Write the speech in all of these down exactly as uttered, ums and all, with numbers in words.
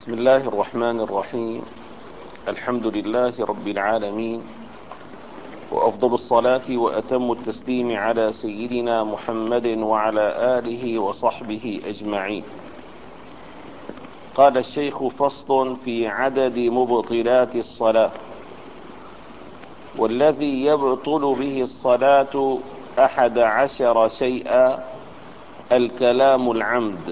بسم الله الرحمن الرحيم. الحمد لله رب العالمين، وأفضل الصلاة وأتم التسليم على سيدنا محمد وعلى آله وصحبه أجمعين. قال الشيخ: فصل في عدد مبطلات الصلاة. والذي يبطل به الصلاة أحد عشر شيئا: الكلام العمد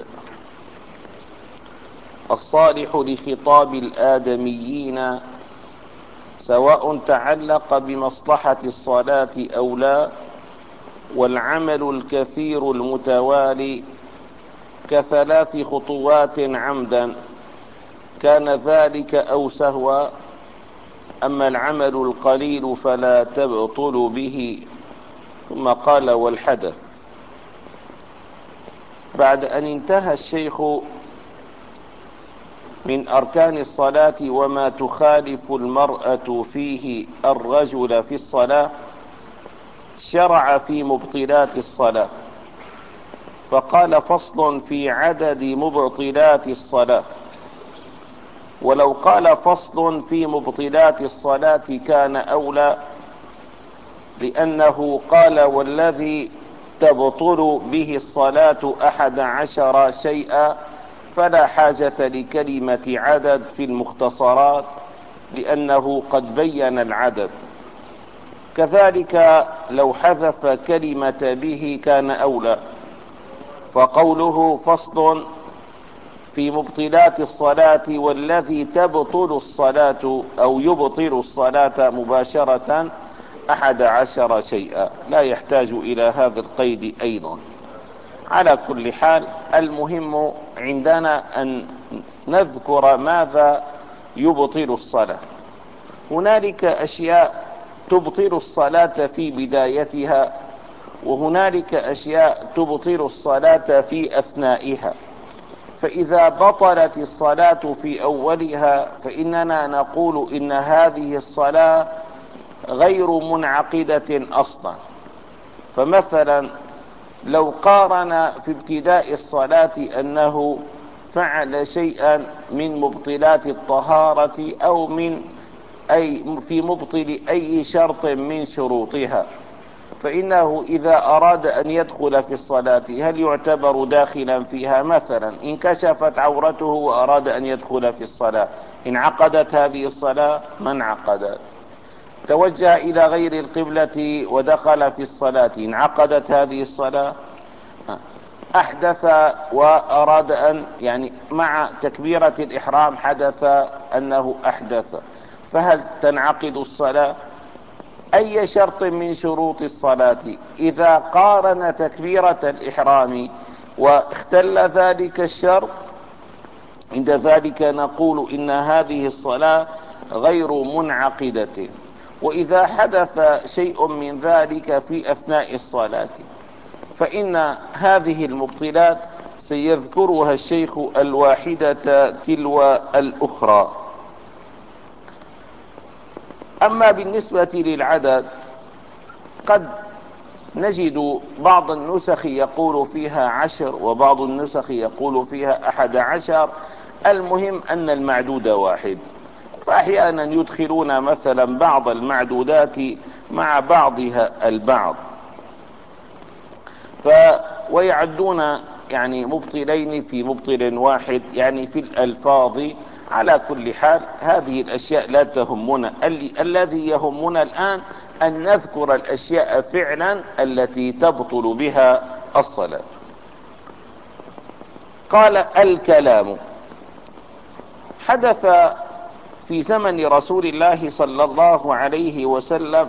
الصالح لخطاب الآدميين، سواء تعلق بمصلحة الصلاة أو لا، والعمل الكثير المتوالي كثلاث خطوات عمدا كان ذلك أو سهوا. أما العمل القليل فلا تبطل به. ثم قال: والحدث. بعد أن انتهى الشيخ من أركان الصلاة وما تخالف المرأة فيه الرجل في الصلاة، شرع في مبطلات الصلاة فقال: فصل في عدد مبطلات الصلاة. ولو قال فصل في مبطلات الصلاة كان أولى، لأنه قال: والذي تبطل به الصلاة أحد عشر شيئا، فلا حاجة لكلمة عدد في المختصرات، لأنه قد بين العدد. كذلك لو حذف كلمة به كان أولى، فقوله: فصل في مبطلات الصلاة والذي تبطل الصلاة أو يبطل الصلاة مباشرة أحد عشر شيئا، لا يحتاج إلى هذا القيد أيضا. على كل حال، المهم عندنا أن نذكر ماذا يبطل الصلاة. هنالك أشياء تبطل الصلاة في بدايتها، وهنالك أشياء تبطل الصلاة في أثنائها. فإذا بطلت الصلاة في أولها فإننا نقول إن هذه الصلاة غير منعقدة أصلا. فمثلا لو قارن في ابتداء الصلاة أنه فعل شيئا من مبطلات الطهارة أو من أي في مبطل أي شرط من شروطها، فإنه إذا أراد أن يدخل في الصلاة هل يعتبر داخلا فيها؟ مثلا انكشفت عورته وأراد أن يدخل في الصلاة، انعقدت هذه الصلاة؟ ما انعقدت. توجه إلى غير القبلة ودخل في الصلاة، انعقدت هذه الصلاة؟ أحدث وأراد أن يعني مع تكبيرة الإحرام حدث أنه أحدث، فهل تنعقد الصلاة؟ أي شرط من شروط الصلاة إذا قارن تكبيرة الإحرام واختل ذلك الشرط، عند ذلك نقول إن هذه الصلاة غير منعقدة. وإذا حدث شيء من ذلك في أثناء الصلاة فإن هذه المبطلات سيذكرها الشيخ الواحدة تلو الأخرى. أما بالنسبة للعدد، قد نجد بعض النسخ يقول فيها عشر وبعض النسخ يقول فيها أحد عشر. المهم أن المعدود واحد، فأحيانا يدخلون مثلا بعض المعدودات مع بعضها البعض ف ويعدون يعني مبطلين في مبطل واحد، يعني في الألفاظ. على كل حال هذه الأشياء لا تهمنا، الذي يهمنا الآن أن نذكر الأشياء فعلا التي تبطل بها الصلاة. قال: الكلام. حدث في زمن رسول الله صلى الله عليه وسلم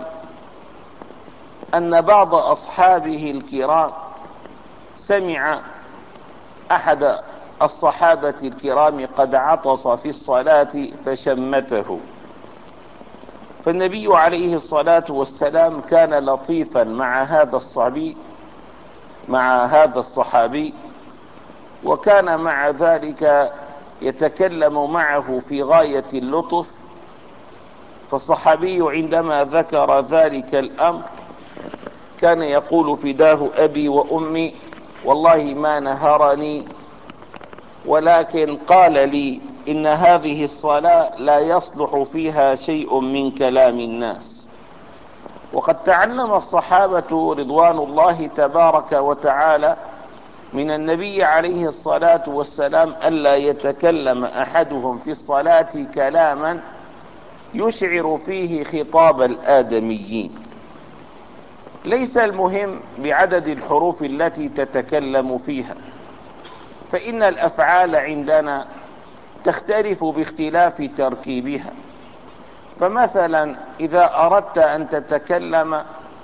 أن بعض أصحابه الكرام سمع أحد الصحابة الكرام قد عطس في الصلاة فشمته، فالنبي عليه الصلاة والسلام كان لطيفا مع هذا الصبي مع هذا الصحابي، وكان مع ذلك يتكلم معه في غاية اللطف. فالصحابي عندما ذكر ذلك الأمر كان يقول: فداه أبي وأمي، والله ما نهرني، ولكن قال لي إن هذه الصلاة لا يصلح فيها شيء من كلام الناس. وقد تعلم الصحابة رضوان الله تبارك وتعالى من النبي عليه الصلاة والسلام ألا يتكلم أحدهم في الصلاة كلاما يشعر فيه خطاب الآدميين. ليس المهم بعدد الحروف التي تتكلم فيها، فإن الأفعال عندنا تختلف باختلاف تركيبها. فمثلا إذا أردت أن تتكلم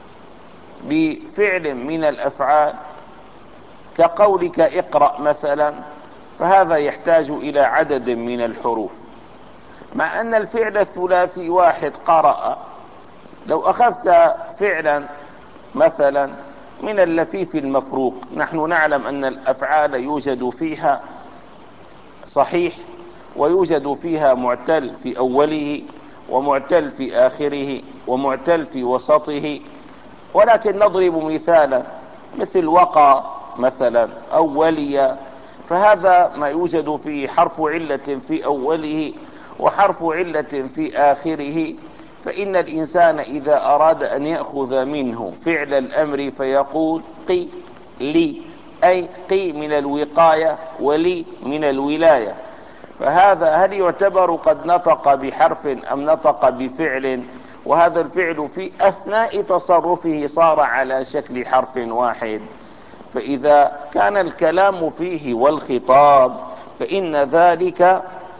بفعل من الأفعال كقولك اقرأ مثلا، فهذا يحتاج إلى عدد من الحروف، مع أن الفعل الثلاثي واحد قرأ. لو أخذت فعلا مثلا من اللفيف المفروق، نحن نعلم أن الأفعال يوجد فيها صحيح ويوجد فيها معتل في أوله ومعتل في آخره ومعتل في وسطه، ولكن نضرب مثالا مثل وقع مثلا أو ولي، فهذا ما يوجد فيه حرف علة في أوله وحرف علة في آخره. فإن الإنسان إذا أراد أن يأخذ منه فعل الأمر فيقول قي لي، أي قي من الوقاية ولي من الولاية. فهذا هل يعتبر قد نطق بحرف أم نطق بفعل؟ وهذا الفعل في أثناء تصرفه صار على شكل حرف واحد. فإذا كان الكلام فيه والخطاب فإن ذلك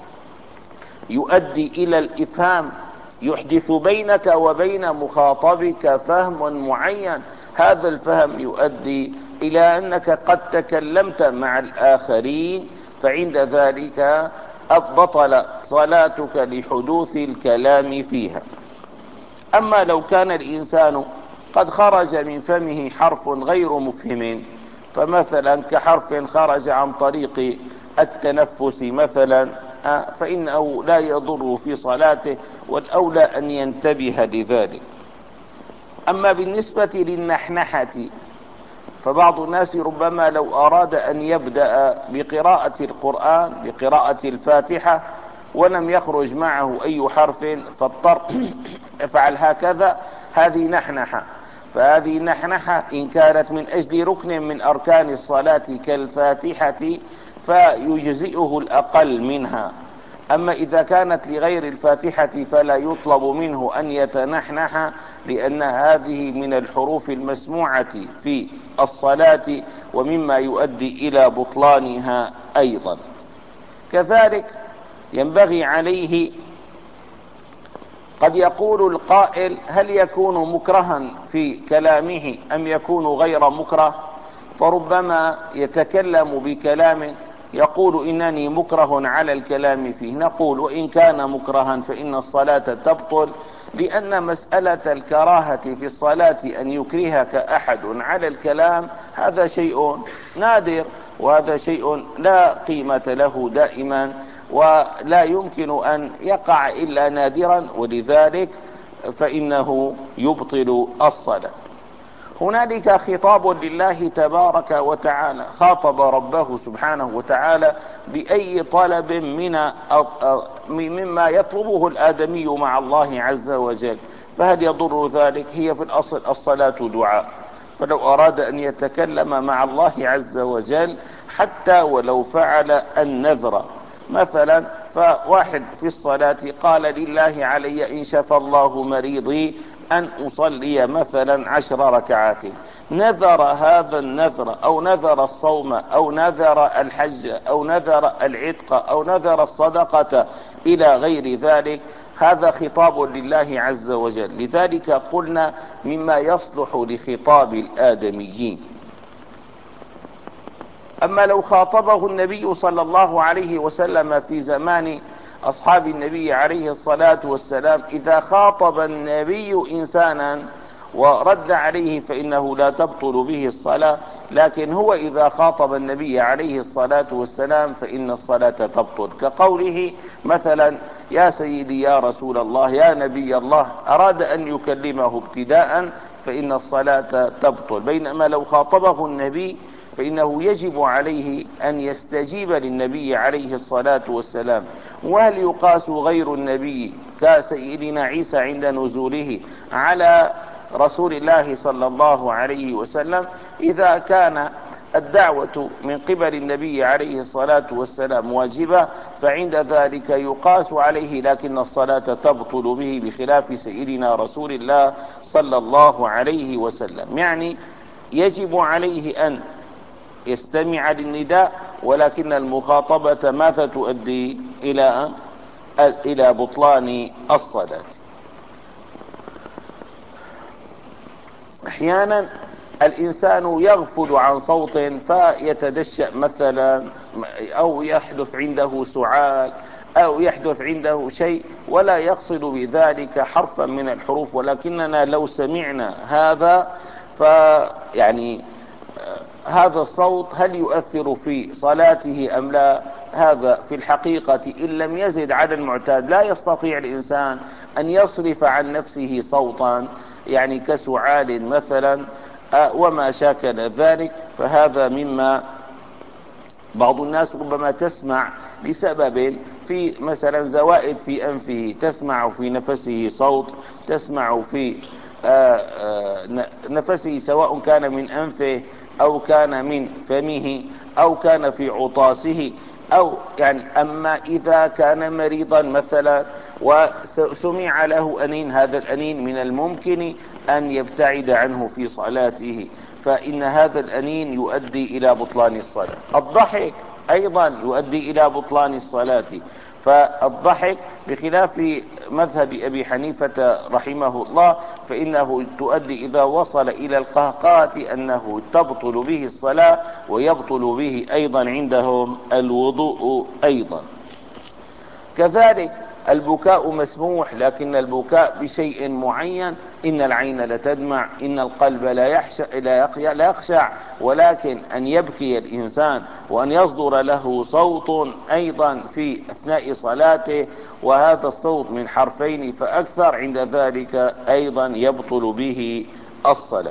يؤدي إلى الإفهام، يحدث بينك وبين مخاطبك فهم معين. هذا الفهم يؤدي إلى أنك قد تكلمت مع الآخرين، فعند ذلك بطل صلاتك لحدوث الكلام فيها. أما لو كان الإنسان قد خرج من فمه حرف غير مفهم، فمثلا كحرف خرج عن طريق التنفس مثلا، فإنه لا يضر في صلاته، والأولى أن ينتبه لذلك. أما بالنسبة للنحنحة، فبعض الناس ربما لو أراد أن يبدأ بقراءة القرآن بقراءة الفاتحة ولم يخرج معه أي حرف فاضطر افعل هكذا، هذه نحنحة. فهذه النحنحة إن كانت من أجل ركن من أركان الصلاة كالفاتحة فيجزئه الأقل منها. أما إذا كانت لغير الفاتحة فلا يطلب منه أن يتنحنح، لأن هذه من الحروف المسموعة في الصلاة ومما يؤدي إلى بطلانها أيضا. كذلك ينبغي عليه، قد يقول القائل هل يكون مكرها في كلامه أم يكون غير مكره؟ فربما يتكلم بكلام يقول إنني مكره على الكلام فيه، نقول وإن كان مكرها فإن الصلاة تبطل، لأن مسألة الكراهة في الصلاة أن يكرهك أحد على الكلام هذا شيء نادر، وهذا شيء لا قيمة له دائما ولا يمكن أن يقع إلا نادرا، ولذلك فإنه يبطل الصلاة. هنالك خطاب لله تبارك وتعالى، خاطب ربه سبحانه وتعالى بأي طلب من مما يطلبه الآدمي مع الله عز وجل، فهل يضر ذلك؟ هي في الأصل الصلاة دعاء، فلو أراد أن يتكلم مع الله عز وجل حتى ولو فعل النذر مثلا، فواحد في الصلاة قال لله علي إن شفى الله مريضي أن أصلي مثلا عشر ركعات، نذر هذا النذر أو نذر الصوم أو نذر الحج أو نذر العتق أو نذر الصدقة إلى غير ذلك، هذا خطاب لله عز وجل. لذلك قلنا مما يصلح لخطاب الآدميين. أما لو خاطبه النبي صلى الله عليه وسلم في زمان أصحاب النبي عليه الصلاة والسلام، إذا خاطب النبي إنسانا ورد عليه فإنه لا تبطل به الصلاة، لكن هو إذا خاطب النبي عليه الصلاة والسلام فإن الصلاة تبطل، كقوله مثلا يا سيدي يا رسول الله يا نبي الله، أراد أن يكلمه ابتداء فإن الصلاة تبطل. بينما لو خاطبه النبي فإنه يجب عليه أن يستجيب للنبي عليه الصلاة والسلام. وهل يقاس غير النبي كسيدنا عيسى عند نزوله على رسول الله صلى الله عليه وسلم؟ إذا كان الدعوة من قبل النبي عليه الصلاة والسلام واجبة فعند ذلك يقاس عليه، لكن الصلاة تبطل به، بخلاف سيدنا رسول الله صلى الله عليه وسلم. يعني يجب عليه أن يستمع للنداء، ولكن المخاطبة ماذا تؤدي؟ إلى إلى بطلان الصلاة. أحيانا الإنسان يغفل عن صوت فيتدشأ مثلا، أو يحدث عنده سعال، أو يحدث عنده شيء ولا يقصد بذلك حرفا من الحروف، ولكننا لو سمعنا هذا فيعني هذا الصوت هل يؤثر في صلاته أم لا؟ هذا في الحقيقة إن لم يزد على المعتاد لا يستطيع الإنسان أن يصرف عن نفسه صوتا يعني كسعال مثلا وما شاكل ذلك. فهذا مما بعض الناس ربما تسمع لسبب في مثلا زوائد في أنفه، تسمع في نفسه صوت، تسمع في نفسه سواء كان من أنفه أو كان من فمه أو كان في عطاسه، أو يعني أما إذا كان مريضا مثلا وسمع له أنين، هذا الأنين من الممكن أن يبتعد عنه في صلاته، فإن هذا الأنين يؤدي إلى بطلان الصلاة. الضحك أيضا يؤدي إلى بطلان الصلاة، فالضحك بخلاف مذهب أبي حنيفة رحمه الله فإنه تؤدي إذا وصل إلى القهقهة أنه تبطل به الصلاة، ويبطل به أيضا عندهم الوضوء أيضا. كذلك البكاء مسموح، لكن البكاء بشيء معين. إن العين لتدمع، إن القلب لا يخشع, لا يخشع، ولكن أن يبكي الإنسان وأن يصدر له صوت أيضا في أثناء صلاته، وهذا الصوت من حرفين فأكثر، عند ذلك أيضا يبطل به الصلاة.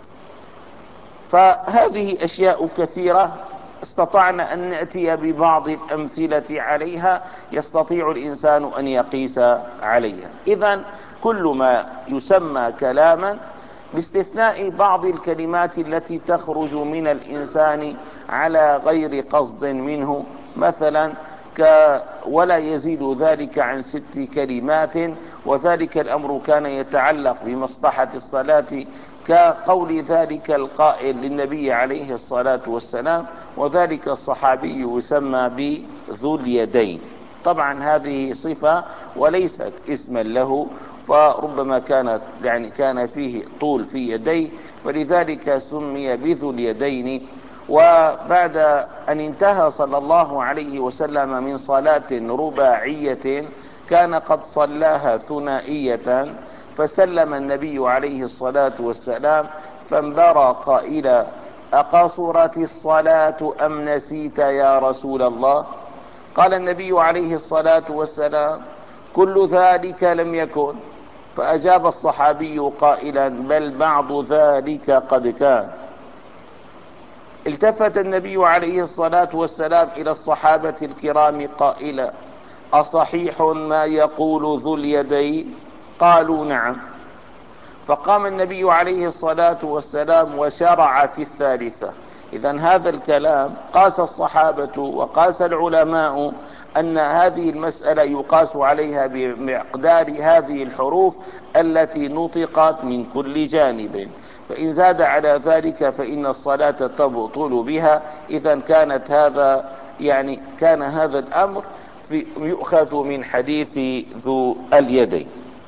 فهذه أشياء كثيرة استطعنا أن نأتي ببعض الأمثلة عليها يستطيع الإنسان أن يقيس عليها. إذن كل ما يسمى كلاما باستثناء بعض الكلمات التي تخرج من الإنسان على غير قصد منه، مثلا ك ولا يزيد ذلك عن ست كلمات، وذلك الأمر كان يتعلق بمصلحة الصلاة، كقول ذلك القائل للنبي عليه الصلاة والسلام، وذلك الصحابي يسمى بذو اليدين. طبعا هذه صفة وليست اسما له، فربما كانت يعني كان فيه طول في يديه فلذلك سمي بذو اليدين. وبعد أن انتهى صلى الله عليه وسلم من صلاة رباعية كان قد صلاها ثنائية، فسلم النبي عليه الصلاة والسلام فانبرى قائلا: أقصرت الصلاة أم نسيت يا رسول الله؟ قال النبي عليه الصلاة والسلام: كل ذلك لم يكن. فأجاب الصحابي قائلا: بل بعض ذلك قد كان. التفت النبي عليه الصلاة والسلام إلى الصحابة الكرام قائلا: أصحيح ما يقول ذو اليدين؟ قالوا: نعم. فقام النبي عليه الصلاة والسلام وشرع في الثالثة. إذن هذا الكلام قاس الصحابة وقاس العلماء أن هذه المسألة يقاس عليها بمقدار هذه الحروف التي نطقت من كل جانب، فإن زاد على ذلك فإن الصلاة تبطل بها. إذن كانت هذا يعني كان هذا الأمر في يؤخذ من حديث ذو اليدين.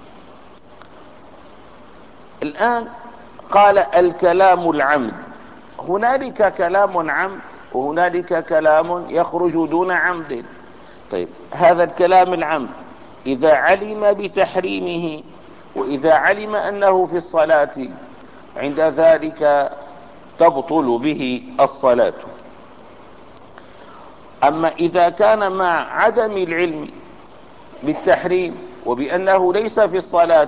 الآن قال: الكلام العمد. هنالك كلام عمد وهنالك كلام يخرج دون عمد. طيب، هذا الكلام العمد إذا علم بتحريمه وإذا علم أنه في الصلاة عند ذلك تبطل به الصلاة. أما إذا كان مع عدم العلم بالتحريم وبأنه ليس في الصلاة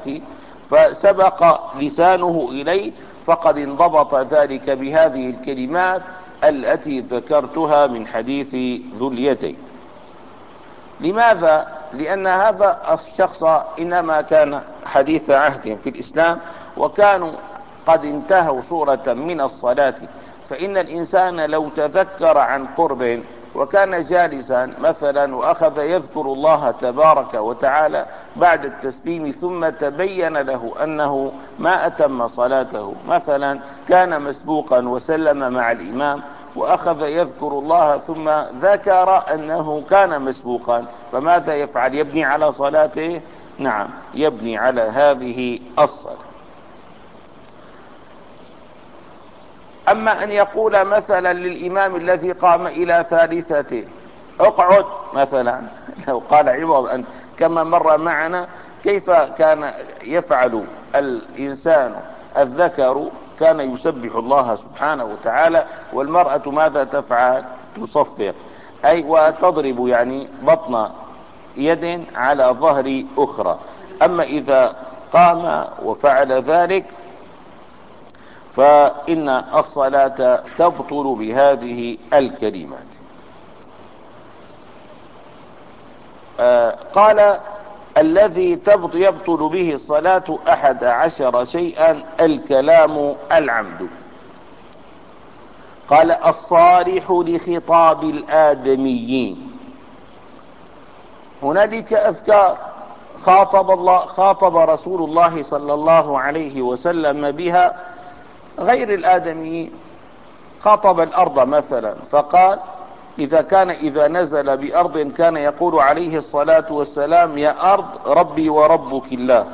فسبق لسانه إليه، فقد انضبط ذلك بهذه الكلمات التي ذكرتها من حديث ذو اليدين. لماذا؟ لأن هذا الشخص إنما كان حديث عهد في الإسلام، وكانوا قد انتهوا صورة من الصلاة. فإن الإنسان لو تذكر عن قرب وكان جالسا مثلا وأخذ يذكر الله تبارك وتعالى بعد التسليم، ثم تبين له أنه ما أتم صلاته، مثلا كان مسبوقا وسلم مع الإمام وأخذ يذكر الله ثم ذكر أنه كان مسبوقا، فماذا يفعل؟ يبني على صلاته؟ نعم، يبني على هذه الصلاة. أما أن يقول مثلا للإمام الذي قام إلى ثالثة اقعد مثلا، لو قال عوض أن كما مر معنا كيف كان يفعل الإنسان الذكر، كان يسبح الله سبحانه وتعالى، والمرأة ماذا تفعل؟ تصفق، أي وتضرب يعني بطن يد على ظهر أخرى. أما إذا قام وفعل ذلك فإن الصلاة تبطل بهذه الكلمات. آه قال الذي يبطل به الصلاة أحد عشر شيئا الكلام العمد. قال الصالح لخطاب الآدميين. هنالك أذكار خاطب الله خاطب رسول الله صلى الله عليه وسلم بها غير الآدميين. خاطب الأرض مثلا فقال إذا كان إذا نزل بأرض كان يقول عليه الصلاة والسلام يا أرض ربي وربك الله،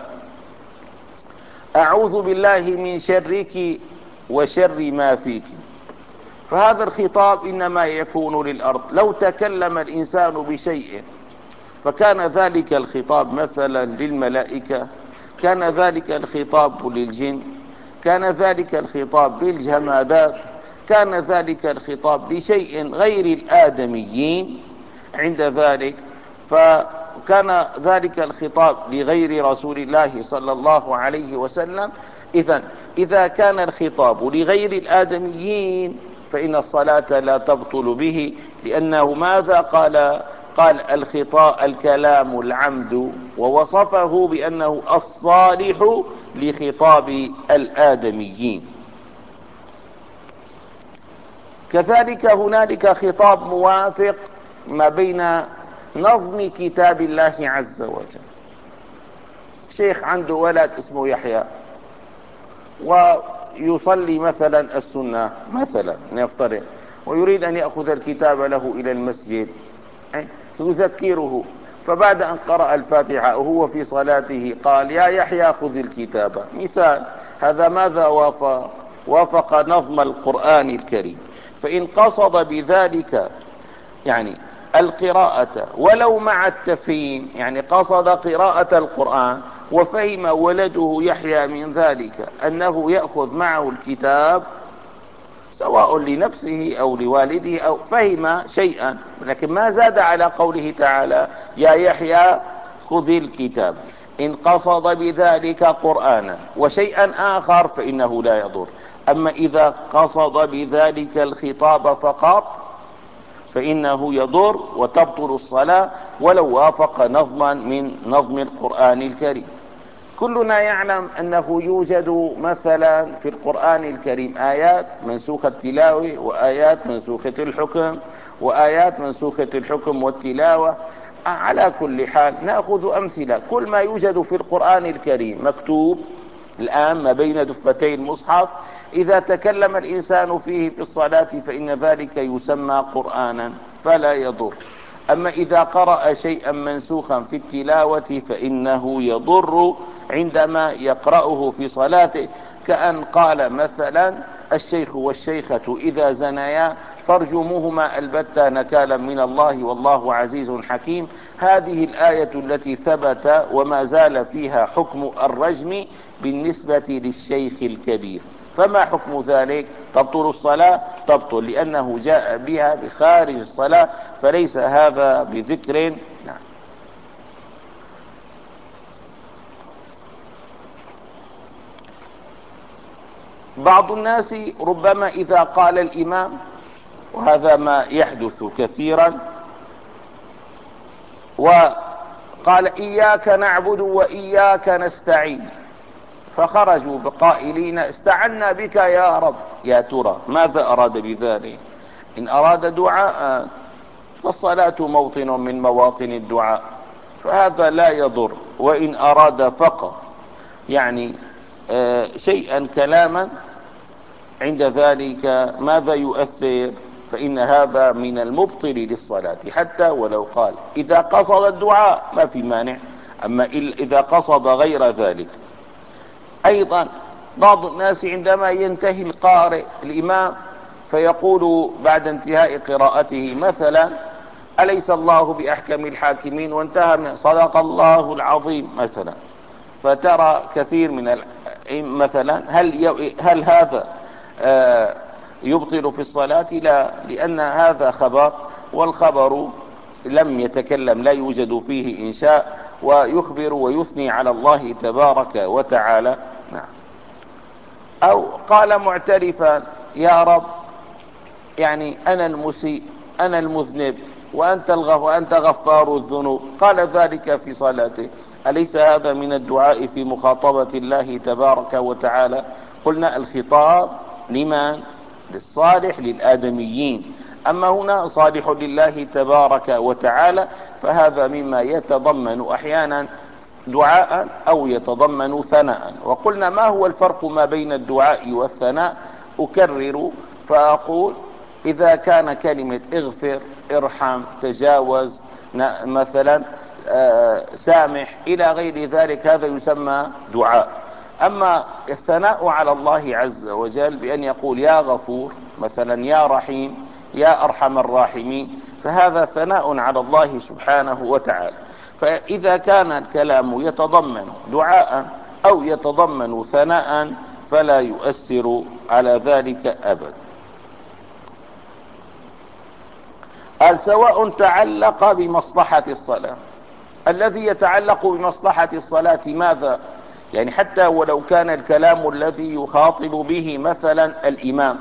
أعوذ بالله من شرك وشر ما فيك. فهذا الخطاب إنما يكون للأرض. لو تكلم الإنسان بشيء فكان ذلك الخطاب مثلا للملائكة، كان ذلك الخطاب للجن، كان ذلك الخطاب للجمادات، كان ذلك الخطاب لشيء غير الآدميين. عند ذلك فكان ذلك الخطاب لغير رسول الله صلى الله عليه وسلم. إذن إذا كان الخطاب لغير الآدميين فإن الصلاة لا تبطل به، لأنه ماذا قال؟ قال الخطاء الكلام العمد، ووصفه بأنه الصالح لخطاب الآدميين. كذلك هنالك خطاب موافق ما بين نظم كتاب الله عز وجل. شيخ عنده ولد اسمه يحيى ويصلي مثلا السنة مثلا نفترض، ويريد أن يأخذ الكتاب له إلى المسجد، يذكره، فبعد أن قرأ الفاتحة وهو في صلاته قال يا يحيى خذ الكتاب مثال. هذا ماذا وافق؟ وافق نظم القرآن الكريم. فإن قصد بذلك يعني القراءة ولو مع التفهيم، يعني قصد قراءة القرآن وفهم ولده يحيى من ذلك أنه يأخذ معه الكتاب سواء لنفسه أو لوالده أو فهم شيئا، لكن ما زاد على قوله تعالى يا يحيى خذ الكتاب. إن قصد بذلك قرآنا وشيئا آخر فإنه لا يضر. أما إذا قصد بذلك الخطاب فقط فإنه يضر وتبطل الصلاة ولو وافق نظما من نظم القرآن الكريم. كلنا يعلم أنه يوجد مثلا في القرآن الكريم آيات منسوخة التلاوة وآيات منسوخة الحكم وآيات منسوخة الحكم والتلاوة. على كل حال نأخذ أمثلة. كل ما يوجد في القرآن الكريم مكتوب الآن ما بين دفتي المصحف، إذا تكلم الإنسان فيه في الصلاة فإن ذلك يسمى قرآنا فلا يضر. أما إذا قرأ شيئا منسوخا في التلاوة فإنه يضر عندما يقرأه في صلاته، كأن قال مثلا الشيخ والشيخة إذا زنيا فارجموهما البتة نكالا من الله والله عزيز حكيم. هذه الآية التي ثبت وما زال فيها حكم الرجم بالنسبة للشيخ الكبير، فما حكم ذلك؟ تبطل الصلاة؟ تبطل، لأنه جاء بها بخارج الصلاة، فليس هذا بذكر. نعم. بعض الناس ربما إذا قال الإمام وهذا ما يحدث كثيرا. وقال إياك نعبد وإياك نستعين، فخرجوا بقائلين استعنا بك يا رب. يا ترى ماذا أراد بذلك؟ إن أراد دعاء فالصلاة موطن من مواطن الدعاء، فهذا لا يضر. وإن أراد فقط يعني آه شيئا كلاما عند ذلك ماذا يؤثر؟ فإن هذا من المبطل للصلاة حتى ولو قال. إذا قصد الدعاء ما في مانع، أما إذا قصد غير ذلك. أيضا بعض الناس عندما ينتهي القارئ الإمام فيقول بعد انتهاء قراءته مثلا أليس الله بأحكم الحاكمين، وانتهى من صدق الله العظيم مثلا، فترى كثير من مثلا هل هل هذا آه يبطل في الصلاة؟ لا، لأن هذا خبر، والخبر لم يتكلم، لا يوجد فيه إنشاء، ويخبر ويثني على الله تبارك وتعالى. نعم. أو قال معترفا يا رب يعني أنا المسيء أنا المذنب وأنت الغف وأنت غفار الذنوب، قال ذلك في صلاته، أليس هذا من الدعاء في مخاطبة الله تبارك وتعالى؟ قلنا الخطاب لمن؟ للصالح للآدميين، أما هنا صالح لله تبارك وتعالى، فهذا مما يتضمن أحيانا دعاء أو يتضمن ثناء. وقلنا ما هو الفرق ما بين الدعاء والثناء؟ أكرر فأقول إذا كان كلمة اغفر ارحم تجاوز مثلا آه سامح إلى غير ذلك هذا يسمى دعاء. أما الثناء على الله عز وجل بأن يقول يا غفور مثلا يا رحيم يا أرحم الراحمين، فهذا ثناء على الله سبحانه وتعالى. فإذا كان الكلام يتضمن دعاء أو يتضمن ثناء فلا يؤثر على ذلك أبدا. قال سواء تعلق بمصلحة الصلاة. الذي يتعلق بمصلحة الصلاة ماذا؟ يعني حتى ولو كان الكلام الذي يخاطب به مثلا الإمام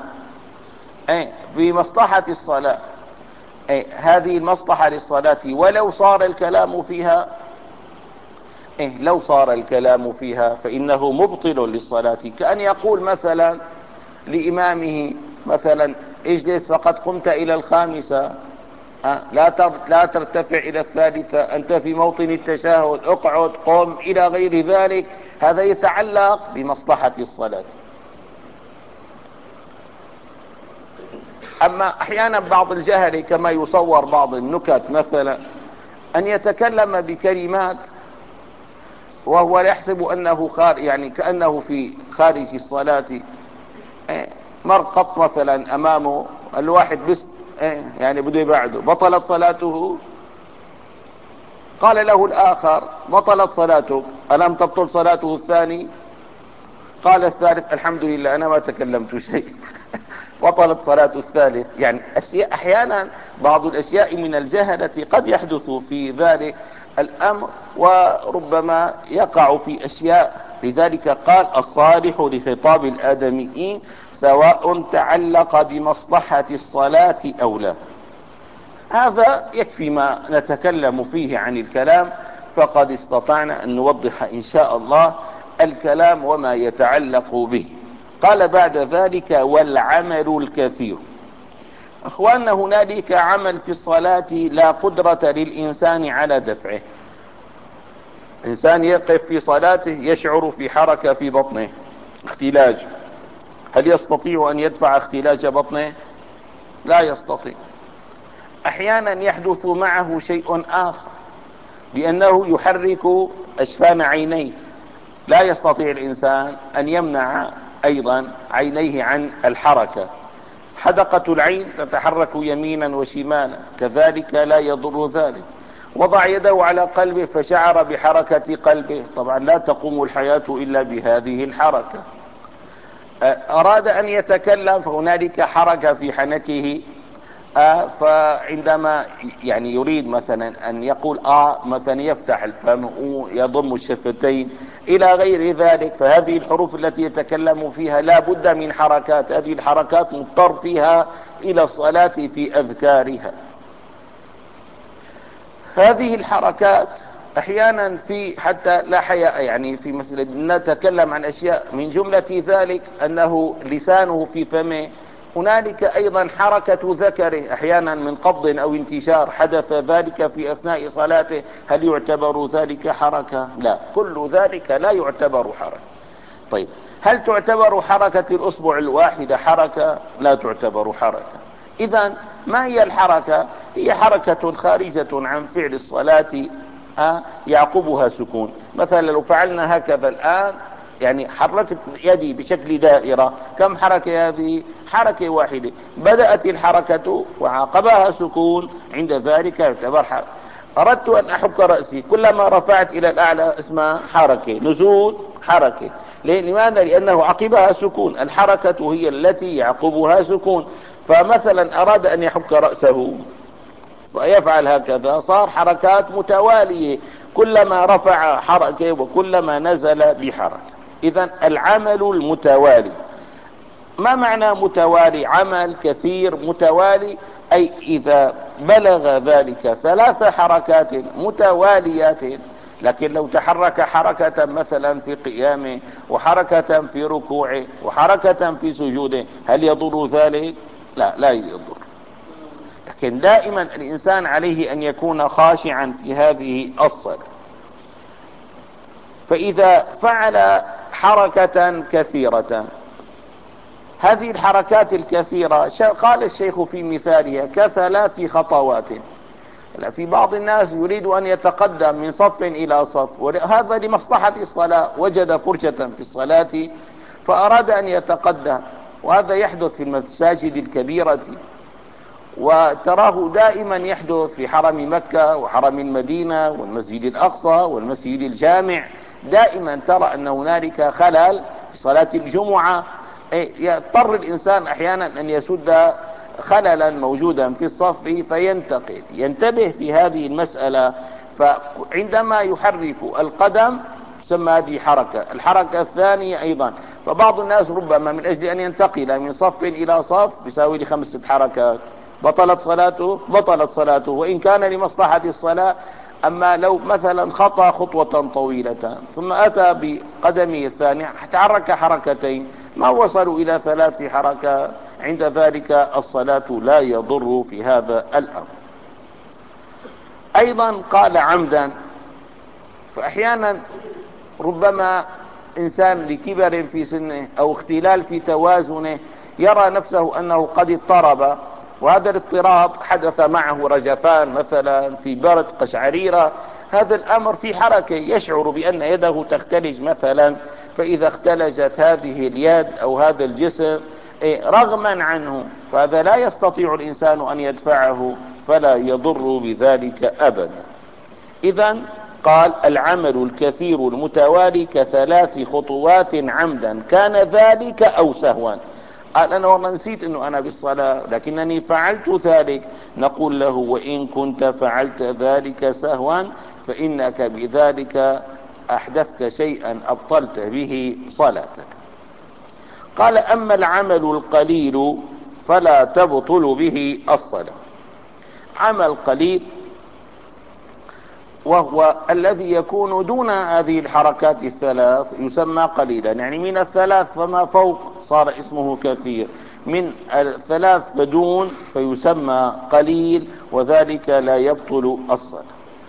بمصلحة الصلاة، هذه المصلحة للصلاة ولو صار الكلام فيها إيه لو صار الكلام فيها فإنه مبطل للصلاة. كأن يقول مثلا لإمامه مثلا اجلس فقد قمت إلى الخامسة، لا لا ترتفع إلى الثالثة، أنت في موطن التشهد، اقعد قم إلى غير ذلك، هذا يتعلق بمصلحة الصلاة. أما أحيانا بعض الجهل كما يصور بعض النكت مثلا أن يتكلم بكلمات وهو يحسب أنه خارج، يعني كأنه في خارج الصلاة، مرقط مثلا أمامه الواحد بس يعني بده يبعده، بطلت صلاته. قال له الآخر بطلت صلاتك، ألم تبطل صلاته الثاني؟ قال الثالث الحمد لله أنا ما تكلمت شيء بطلت صلاة الثالث. يعني أشياء أحيانا بعض الأشياء من الجهلة قد يحدث في ذلك الأمر، وربما يقع في أشياء. لذلك قال الصالح لخطاب الآدميين سواء تعلق بمصلحة الصلاة أو لا. هذا يكفي ما نتكلم فيه عن الكلام، فقد استطعنا أن نوضح إن شاء الله الكلام وما يتعلق به. قال بعد ذلك والعمل الكثير. أخواننا هنالك عمل في الصلاة لا قدرة للإنسان على دفعه. إنسان يقف في صلاته يشعر في حركة في بطنه اختلاج، هل يستطيع أن يدفع اختلاج بطنه؟ لا يستطيع. أحيانا يحدث معه شيء آخر بأنه يحرك أشفان عينيه، لا يستطيع الإنسان أن يمنع أيضا عينيه عن الحركة. حدقة العين تتحرك يمينا وشمالا، كذلك لا يضر ذلك. وضع يده على قلبه فشعر بحركة قلبه، طبعا لا تقوم الحياة إلا بهذه الحركة. أراد أن يتكلم فهنالك حركة في حنكه آه فعندما يعني يريد مثلا ان يقول آه مثلا يفتح الفم ويضم الشفتين الى غير ذلك، فهذه الحروف التي يتكلم فيها لا بد من حركات، هذه الحركات مضطر فيها الى الصلاة في اذكارها. هذه الحركات احيانا في حتى لا حياء، يعني في مثل نتكلم عن اشياء من جملة ذلك انه لسانه في فمه، هنالك ايضا حركة ذكره احيانا من قبض او انتشار، حدث ذلك في اثناء صلاته، هل يعتبر ذلك حركة؟ لا، كل ذلك لا يعتبر حركة. طيب هل تعتبر حركة الاصبع الواحدة حركة؟ لا تعتبر حركة. اذا ما هي الحركة؟ هي حركة خارجة عن فعل الصلاة أه يعقبها سكون. مثلا لو فعلنا هكذا الآن، يعني حركت يدي بشكل دائرة، كم حركة هذه؟ حركة واحدة، بدأت الحركة وعاقبها سكون، عند ذلك يعتبر حركة. أردت أن أحك رأسي، كلما رفعت إلى الأعلى اسمها حركة، نزول حركة. لماذا؟ لأنه عقبها سكون، الحركة هي التي يعقبها سكون. فمثلا أراد أن يحك رأسه فيفعل هكذا، صار حركات متوالية، كلما رفع حركة وكلما نزل بحركة. إذن العمل المتوالي. ما معنى متوالي؟ عمل كثير متوالي، أي إذا بلغ ذلك ثلاث حركات متواليات. لكن لو تحرك حركة مثلا في قيامه وحركة في ركوعه وحركة في سجوده، هل يضر ذلك؟ لا، لا يضر. لكن دائما الإنسان عليه أن يكون خاشعا في هذه الصلاة. فإذا فعل حركة كثيرة، هذه الحركات الكثيرة قال الشيخ في مثالها كثلاث خطوات. في بعض الناس يريد أن يتقدم من صف إلى صف، وهذا لمصلحة الصلاة، وجد فرجة في الصلاة فأراد أن يتقدم، وهذا يحدث في المساجد الكبيرة، وتراه دائما يحدث في حرم مكة وحرم المدينة والمسجد الأقصى والمسجد الجامع. دائما ترى أن هنالك خلل في صلاة الجمعة، يضطر الإنسان أحيانا أن يسد خللا موجودا في الصف فينتقل. ينتبه في هذه المسألة، فعندما يحرك القدم تسمى هذه حركة. الحركة الثانية أيضا، فبعض الناس ربما من أجل أن ينتقل من صف إلى صف بيساوي لي خمسة حركات، بطلت صلاته، بطلت صلاته وإن كان لمصلحة الصلاة. أما لو مثلا خطى خطوة طويلة ثم أتى بقدمه الثانية تحرك حركتين، ما وصلوا إلى ثلاث حركات، عند ذلك الصلاة لا يضر في هذا الأمر. أيضا قال عمدا، فأحيانا ربما إنسان لكبر في سنه أو اختلال في توازنه يرى نفسه أنه قد اضطرب، وهذا الاضطراب حدث معه رجفان مثلا في برد قشعريرة، هذا الأمر في حركة، يشعر بأن يده تختلج مثلا، فإذا اختلجت هذه اليد أو هذا الجسم رغما عنه، فهذا لا يستطيع الإنسان أن يدفعه، فلا يضر بذلك أبدا. إذن قال العمل الكثير المتوالي كثلاث خطوات عمدا كان ذلك أو سهوا. قال أنا والله نسيت أنه أنا بالصلاة لكنني فعلت ذلك، نقول له وإن كنت فعلت ذلك سهوا فإنك بذلك أحدثت شيئا أبطلت به صلاتك. قال أما العمل القليل فلا تبطل به الصلاة. عمل قليل وهو الذي يكون دون هذه الحركات الثلاث يسمى قليلا، يعني من الثلاث فما فوق صار اسمه كثير، من الثلاث فدون فيسمى قليل، وذلك لا يبطل الصلاة.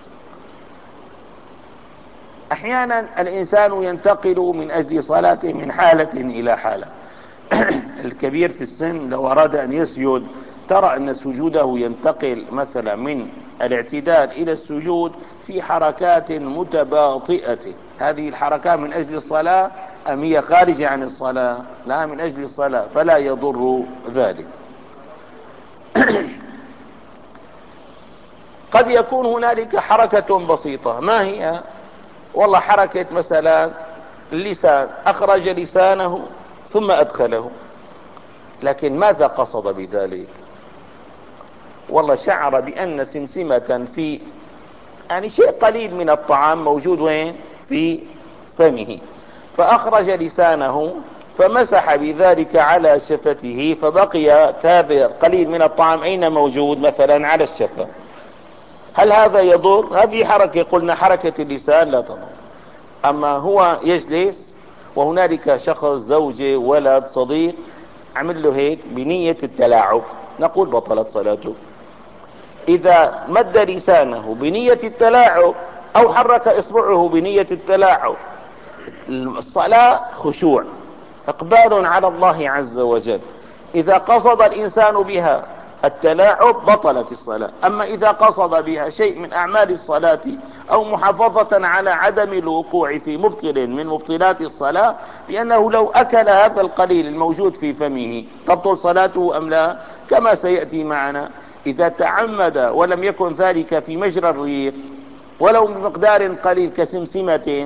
أحيانا الإنسان ينتقل من أجل صلاته من حالة إلى حالة. الكبير في السن لو أراد أن يسجد ترى أن سجوده ينتقل مثلا من الاعتدال إلى السجود في حركات متباطئة. هذه الحركات من أجل الصلاة أم هي خارجة عن الصلاة؟ لا، من أجل الصلاة، فلا يضر ذلك. قد يكون هنالك حركة بسيطة، ما هي؟ والله حركة مثلا اللسان، أخرج لسانه ثم أدخله، لكن ماذا قصد بذلك؟ والله شعر بأن سمسمة في يعني شيء قليل من الطعام موجود وين؟ في فمه، فأخرج لسانه فمسح بذلك على شفته، فبقي هذا القليل من الطعام أين موجود؟ مثلا على الشفة. هل هذا يضر؟ هذه حركة، قلنا حركة اللسان لا تضر. أما هو يجلس وهنالك شخص، زوجة، ولد، صديق، عمل له هيك بنية التلاعب، نقول بطلت صلاته. إذا مد لسانه بنية التلاعب أو حرك إصبعه بنية التلاعب، الصلاة خشوع، إقبال على الله عز وجل. إذا قصد الإنسان بها التلاعب بطلت الصلاة. أما إذا قصد بها شيء من أعمال الصلاة أو محافظة على عدم الوقوع في مبطل من مبطلات الصلاة، لأنه لو أكل هذا القليل الموجود في فمه تبطل صلاته أم لا؟ كما سيأتي معنا. إذا تعمد ولم يكن ذلك في مجرى الريق ولو بمقدار قليل كسمسمة،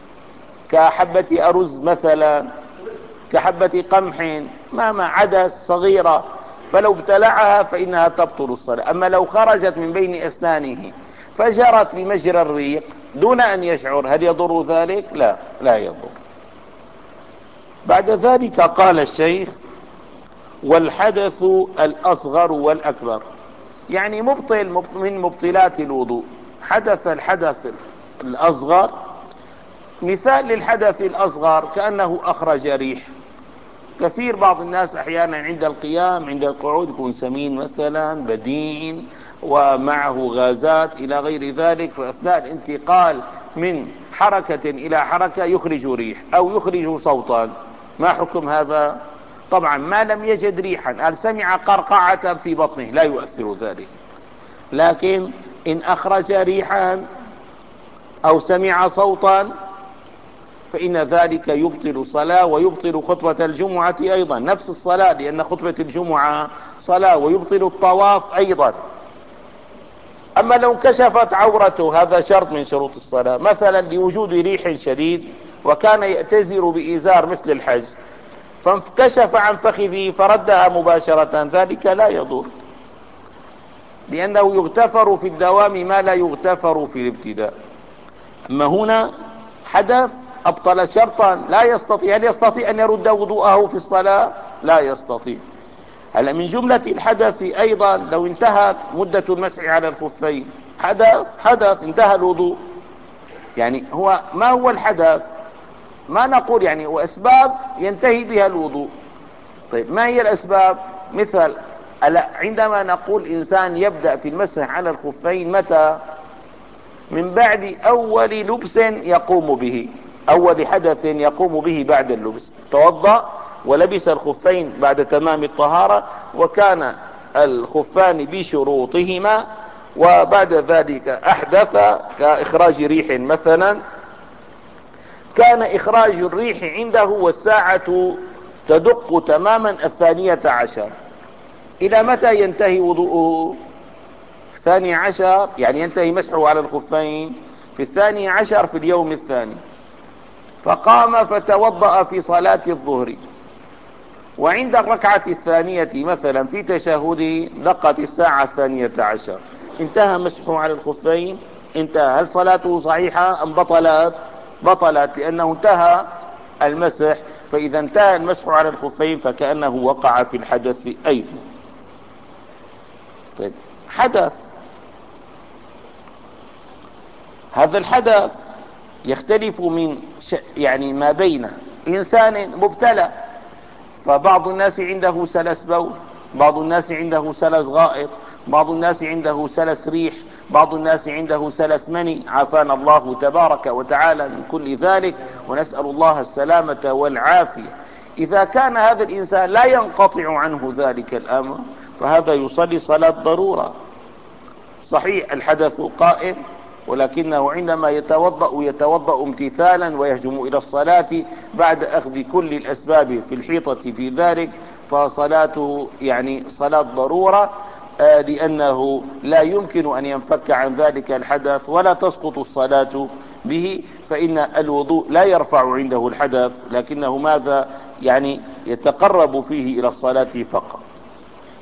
كحبة أرز مثلا، كحبة قمح، مهما عدس صغيرة، فلو ابتلعها فإنها تبطل الصلاة. أما لو خرجت من بين أسنانه فجرت بمجرى الريق دون أن يشعر، هل يضر ذلك؟ لا، لا يضر. بعد ذلك قال الشيخ: والحدث الأصغر والأكبر، يعني مبطل من مبطلات الوضوء. حدث الحدث الأصغر، مثال للحدث الأصغر كأنه أخرج ريح كثير. بعض الناس أحيانا عند القيام عند القعود يكون سمين مثلا، بدين، ومعه غازات إلى غير ذلك، فأثناء الانتقال من حركة إلى حركة يخرج ريح أو يخرج صوتا. ما حكم هذا؟ طبعا ما لم يجد ريحا، هل سمع قرقعة في بطنه لا يؤثر ذلك، لكن إن أخرج ريحا أو سمع صوتا فإن ذلك يبطل الصلاة ويبطل خطبة الجمعة أيضا، نفس الصلاة، لأن خطبة الجمعة صلاة، ويبطل الطواف أيضا. أما لو انكشفت عورته، هذا شرط من شروط الصلاة، مثلا لوجود ريح شديد وكان يأتزر بإزار مثل الحج فانكشف عن فخذه فردها مباشرة، ذلك لا يضر، لأنه يغتفر في الدوام ما لا يغتفر في الابتداء. أما هنا حدث أبطل شرطا لا يستطيع، هل يستطيع أن يرد وضوءه في الصلاة؟ لا يستطيع. هل من جملة الحدث أيضا لو انتهى مدة المسح على الخفين، حدث حدث انتهى الوضوء. يعني هو ما هو الحدث؟ ما نقول يعني وأسباب ينتهي بها الوضوء. طيب ما هي الأسباب؟ مثل عندما نقول إنسان يبدأ في المسح على الخفين متى؟ من بعد أول لبس يقوم به، أول حدث يقوم به بعد اللبس. توضأ ولبس الخفين بعد تمام الطهارة وكان الخفان بشروطهما، وبعد ذلك أحدث كإخراج ريح مثلا، كان إخراج الريح عنده والساعة تدق تماما الثانية عشر. إلى متى ينتهي وضوءه؟ الثاني عشر، يعني ينتهي مسحه على الخفين في الثاني عشر في اليوم الثاني. فقام فتوضأ في صلاة الظهر، وعند الركعة الثانية مثلا في تشهده دقت الساعة الثانية عشر، انتهى مسحه على الخفين؟ انتهى. هل صلاته صحيحة أم بطلت؟ بطلت، لأنه انتهى المسح. فإذا انتهى المسح على الخفين فكأنه وقع في الحدث أيضا. طيب حدث، هذا الحدث يختلف من ش... يعني ما بين إنسان مبتلى، فبعض الناس عنده سلس بول، بعض الناس عنده سلس غائط، بعض الناس عنده سلس ريح، بعض الناس عنده سلس مني، عافانا الله تبارك وتعالى من كل ذلك، ونسأل الله السلامة والعافية. إذا كان هذا الإنسان لا ينقطع عنه ذلك الأمر فهذا يصلي صلاة ضرورة. صحيح الحدث قائم، ولكنه عندما يتوضأ يتوضأ امتثالا ويهجم إلى الصلاة بعد أخذ كل الأسباب في الحيطة في ذلك، فصلاته يعني صلاة ضرورة، آه لأنه لا يمكن أن ينفك عن ذلك الحدث ولا تسقط الصلاة به، فإن الوضوء لا يرفع عنده الحدث، لكنه ماذا؟ يعني يتقرب فيه إلى الصلاة فقط.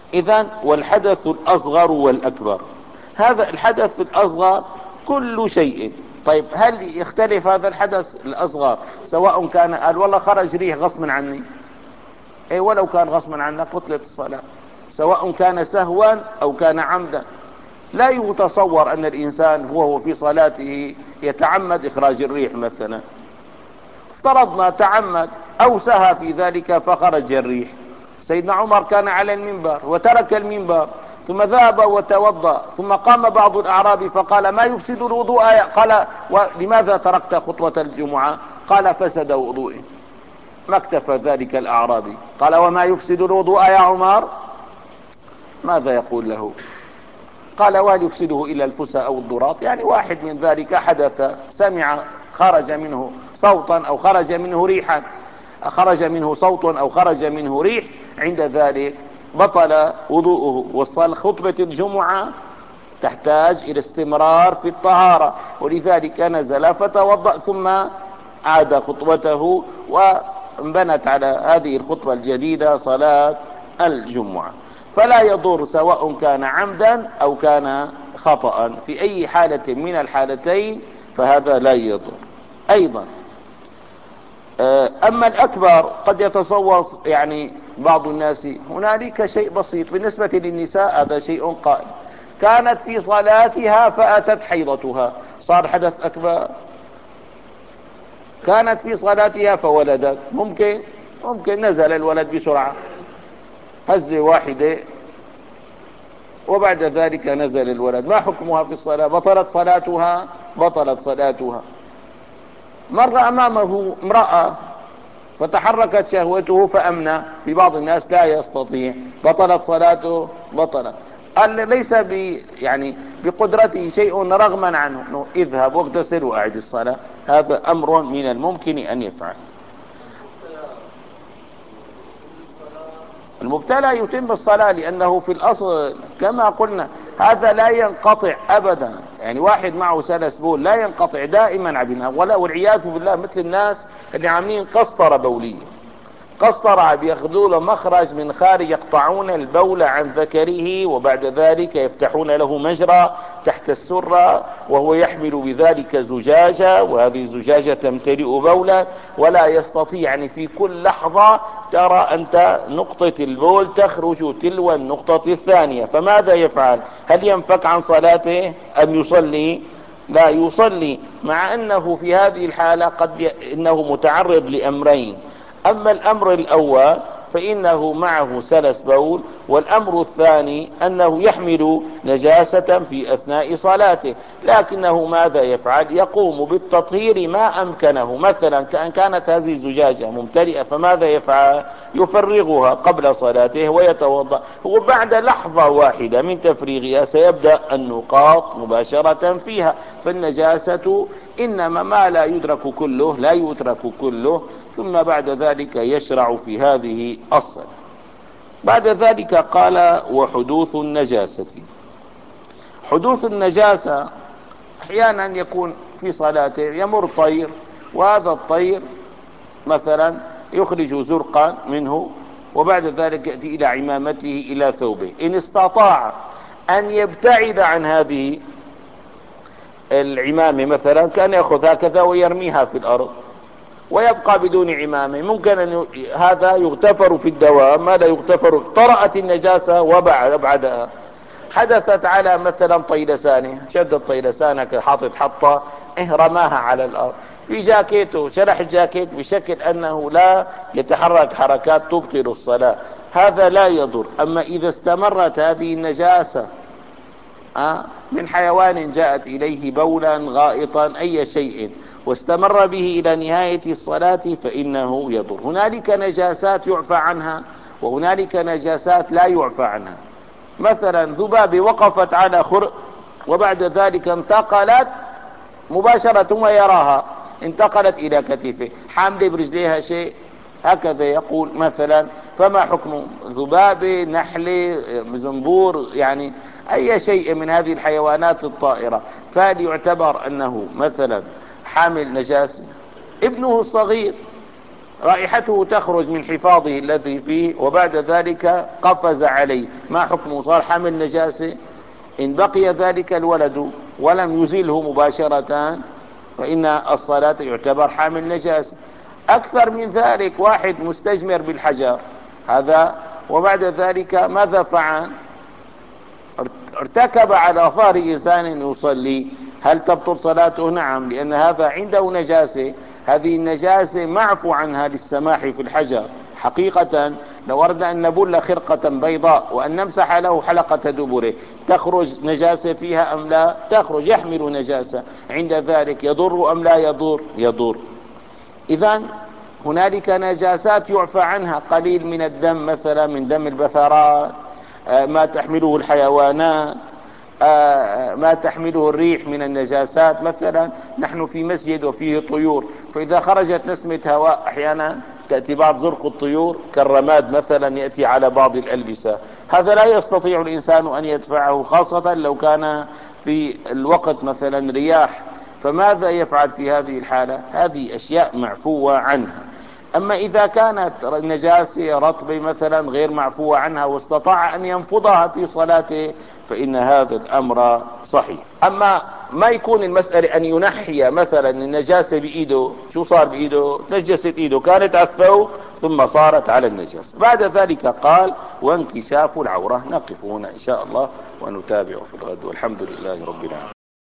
إذن والحدث الأصغر والأكبر، هذا الحدث الأصغر كل شيء. طيب هل يختلف هذا الحدث الأصغر سواء كان قال والله خرج ريح غصبا عني، اي ولو كان غصبا عنك بطلت الصلاة، سواء كان سهوا أو كان عمدا. لا يتصور أن الإنسان وهو في صلاته يتعمد إخراج الريح مثلا، افترضنا تعمد أو سهى في ذلك فخرج الريح. سيدنا عمر كان على المنبر وترك المنبر ثم ذهب وتوضأ، ثم قام بعض الأعراب فقال ما يفسد الوضوء؟ قال لماذا تركت خطوة الجمعة؟ قال فسد وضوئي. ما اكتفى ذلك الأعرابي، قال وما يفسد الوضوء يا عمر؟ ماذا يقول له؟ قال وهل يفسده إلا الفسى أو الضراط؟ يعني واحد من ذلك حدث، سمع خرج منه صوتا أو خرج منه ريحا، خرج منه صوت أو خرج منه ريح، عند ذلك بطل وضوءه. وصل خطبة الجمعة تحتاج إلى استمرار في الطهارة، ولذلك نزل فتوضأ ثم عاد خطبته وانبنت على هذه الخطبة الجديدة صلاة الجمعة. فلا يضر سواء كان عمدا أو كان خطأ، في أي حالة من الحالتين فهذا لا يضر. أيضا أما الأكبر قد يتصور يعني بعض الناس هنالك شيء بسيط بالنسبة للنساء، هذا شيء قائم، كانت في صلاتها فأتت حيضتها، صار حدث أكبر. كانت في صلاتها فولدت، ممكن ممكن نزل الولد بسرعة، هزة واحدة وبعد ذلك نزل الولد، ما حكمها في الصلاة؟ بطلت صلاتها، بطلت صلاتها. مر أمامه امرأة فتحركت شهوته فأمنى، في بعض الناس لا يستطيع، بطلت صلاته، بطلت. قال ليس ب يعني بقدرته شيء رغما عنه، انه اذهب واغتسل واعد الصلاة، هذا امر من الممكن ان يفعل. المبتلى يتم الصلاة لأنه في الأصل كما قلنا هذا لا ينقطع أبدا، يعني واحد معه سلس بول لا ينقطع دائما عبنا، ولا والعياذ بالله مثل الناس اللي عاملين قسطرة بولية، قسطرة بياخذوا له مخرج من خارج، يقطعون البول عن ذكره وبعد ذلك يفتحون له مجرى تحت السرة، وهو يحمل بذلك زجاجة، وهذه الزجاجة تمتلئ بولا، ولا يستطيع يعني في كل لحظة ترى أنت نقطة البول تخرج تلو النقطة الثانية، فماذا يفعل؟ هل ينفك عن صلاته أم يصلي؟ لا يصلي، مع أنه في هذه الحالة قد ي... إنه متعرض لأمرين. أما الأمر الأول فإنه معه سلس بول، والأمر الثاني أنه يحمل نجاسة في أثناء صلاته، لكنه ماذا يفعل؟ يقوم بالتطهير ما أمكنه. مثلا كأن كانت هذه الزجاجة ممتلئة فماذا يفعل؟ يفرغها قبل صلاته ويتوضأ، وبعد لحظة واحدة من تفريغها سيبدأ النقاط مباشرة فيها، فالنجاسة إنما ما لا يدرك كله لا يترك كله، ثم بعد ذلك يشرع في هذه الصلاة. بعد ذلك قال وحدوث النجاسة. حدوث النجاسة احيانا يكون في صلاته يمر طير، وهذا الطير مثلا يخرج زرقا منه، وبعد ذلك يأتي الى عمامته الى ثوبه، ان استطاع ان يبتعد عن هذه العمامة مثلا كان يأخذ هكذا ويرميها في الارض ويبقى بدون عمامة، ممكن أن هذا يغتفر في الدوام، ما لا يغتفر. طرأت النجاسة وبعدها حدثت على مثلا طيلسانه، شد الطيلسانة حاطط حطة رماها على الأرض، في جاكيته شرح الجاكيت بشكل أنه لا يتحرك حركات تبطل الصلاة، هذا لا يضر. أما إذا استمرت هذه النجاسة من حيوان جاءت إليه بولا غائطا أي شيء واستمر به إلى نهاية الصلاة فإنه يضر. هنالك نجاسات يعفى عنها وهنالك نجاسات لا يعفى عنها. مثلا ذبابة وقفت على خرق وبعد ذلك انتقلت مباشرة ويراها، انتقلت إلى كتفه، حامل برجليها شيء هكذا يقول مثلا، فما حكم ذبابة، نحلة، زنبور، يعني أي شيء من هذه الحيوانات الطائرة، فهل يعتبر أنه مثلا حامل نجاسة؟ ابنه الصغير رائحته تخرج من حفاظه الذي فيه وبعد ذلك قفز عليه، ما حكمه؟ صار حامل نجاسة. إن بقي ذلك الولد ولم يزله مباشرة فإن الصلاة يعتبر حامل نجاسة. أكثر من ذلك، واحد مستجمر بالحجر هذا وبعد ذلك ماذا فعل؟ ارتكب على ظهر إنسان يصلي، هل تبطل صلاته؟ نعم، لأن هذا عنده نجاسة. هذه النجاسة معفو عنها للسماح في الحجر. حقيقة لو أردنا أن نبل خرقة بيضاء وأن نمسح له حلقة دبره تخرج نجاسة فيها أم لا؟ تخرج، يحمل نجاسة. عند ذلك يضر أم لا يضر؟ يضر. إذن هنالك نجاسات يعفى عنها، قليل من الدم مثلا، من دم البثرات، ما تحمله الحيوانات، ما تحمله الريح من النجاسات. مثلا نحن في مسجد وفيه طيور، فإذا خرجت نسمة هواء أحيانا تأتي بعض زرق الطيور كالرماد مثلا يأتي على بعض الألبسة، هذا لا يستطيع الإنسان أن يدفعه، خاصة لو كان في الوقت مثلا رياح، فماذا يفعل في هذه الحالة؟ هذه أشياء معفوة عنها. أما إذا كانت النجاسة رطبة مثلا غير معفوة عنها واستطاع أن ينفضها في صلاته فإن هذا الأمر صحيح. أما ما يكون المسألة أن ينحي مثلا النجاسة بإيده، شو صار بإيده؟ نجست إيده، كانت على الثوب ثم صارت على النجاسة، بعد ذلك قال وانكشاف العورة. نقف هنا إن شاء الله ونتابع في الغد، والحمد لله رب العالمين.